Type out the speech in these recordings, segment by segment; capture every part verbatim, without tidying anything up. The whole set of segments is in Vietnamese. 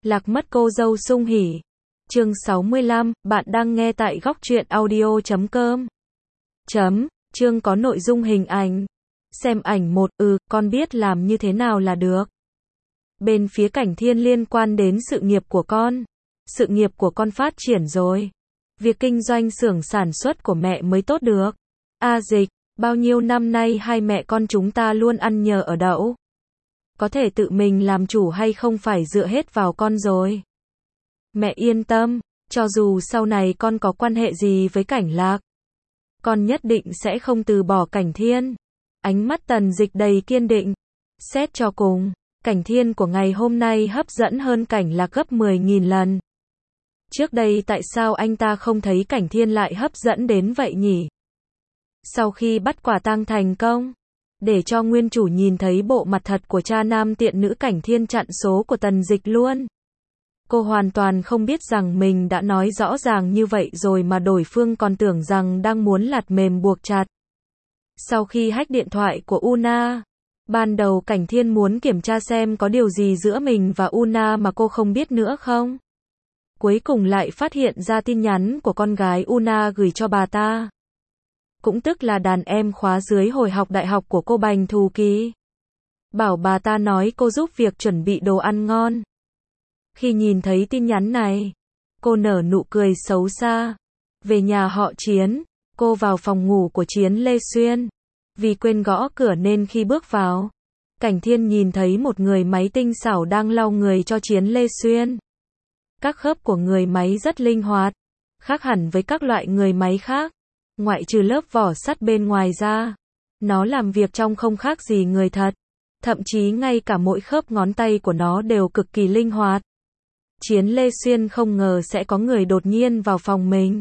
Lạc mất cô dâu sung hỉ. Chương sáu mươi lăm, bạn đang nghe tại góc truyện audio chấm com. Chấm, chương có nội dung hình ảnh. Xem ảnh một, ừ, con biết làm như thế nào là được. Bên phía Cảnh Thiên liên quan đến sự nghiệp của con. Sự nghiệp của con phát triển rồi. Việc kinh doanh xưởng sản xuất của mẹ mới tốt được. A Dịch, bao nhiêu năm nay hai mẹ con chúng ta luôn ăn nhờ ở đậu. Có thể tự mình làm chủ hay không phải dựa hết vào con rồi. Mẹ yên tâm, cho dù sau này con có quan hệ gì với Cảnh Lạc, con nhất định sẽ không từ bỏ Cảnh Thiên. Ánh mắt Tần Dịch đầy kiên định. Xét cho cùng, Cảnh Thiên của ngày hôm nay hấp dẫn hơn Cảnh Lạc gấp mười nghìn lần. Trước đây tại sao anh ta không thấy Cảnh Thiên lại hấp dẫn đến vậy nhỉ? Sau khi bắt quả tang thành công, để cho nguyên chủ nhìn thấy bộ mặt thật của cha nam tiện nữ, Cảnh Thiên chặn số của Tần Dịch luôn. Cô hoàn toàn không biết rằng mình đã nói rõ ràng như vậy rồi mà đối phương còn tưởng rằng đang muốn lạt mềm buộc chặt. Sau khi hack điện thoại của Una, ban đầu Cảnh Thiên muốn kiểm tra xem có điều gì giữa mình và Una mà cô không biết nữa không. Cuối cùng lại phát hiện ra tin nhắn của con gái Una gửi cho bà ta. Cũng tức là đàn em khóa dưới hồi học đại học của cô Bành Thù Kỳ. Bảo bà ta nói cô giúp việc chuẩn bị đồ ăn ngon. Khi nhìn thấy tin nhắn này, cô nở nụ cười xấu xa. Về nhà họ Chiến, cô vào phòng ngủ của Chiến Lê Xuyên. Vì quên gõ cửa nên khi bước vào, Cảnh Thiên nhìn thấy một người máy tinh xảo đang lau người cho Chiến Lê Xuyên. Các khớp của người máy rất linh hoạt, khác hẳn với các loại người máy khác. Ngoại trừ lớp vỏ sắt bên ngoài ra, nó làm việc trông không khác gì người thật. Thậm chí ngay cả mỗi khớp ngón tay của nó đều cực kỳ linh hoạt. Chiến Lê Xuyên không ngờ sẽ có người đột nhiên vào phòng mình.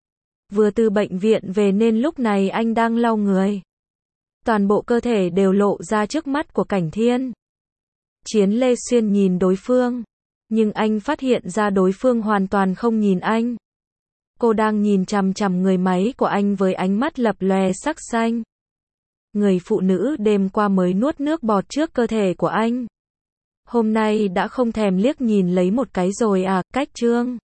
Vừa từ bệnh viện về nên lúc này anh đang lau người. Toàn bộ cơ thể đều lộ ra trước mắt của Cảnh Thiên. Chiến Lê Xuyên nhìn đối phương, nhưng anh phát hiện ra đối phương hoàn toàn không nhìn anh. Cô đang nhìn chằm chằm người máy của anh với ánh mắt lập lòe sắc xanh. Người phụ nữ đêm qua mới nuốt nước bọt trước cơ thể của anh. Hôm nay đã không thèm liếc nhìn lấy một cái rồi à, cách trương.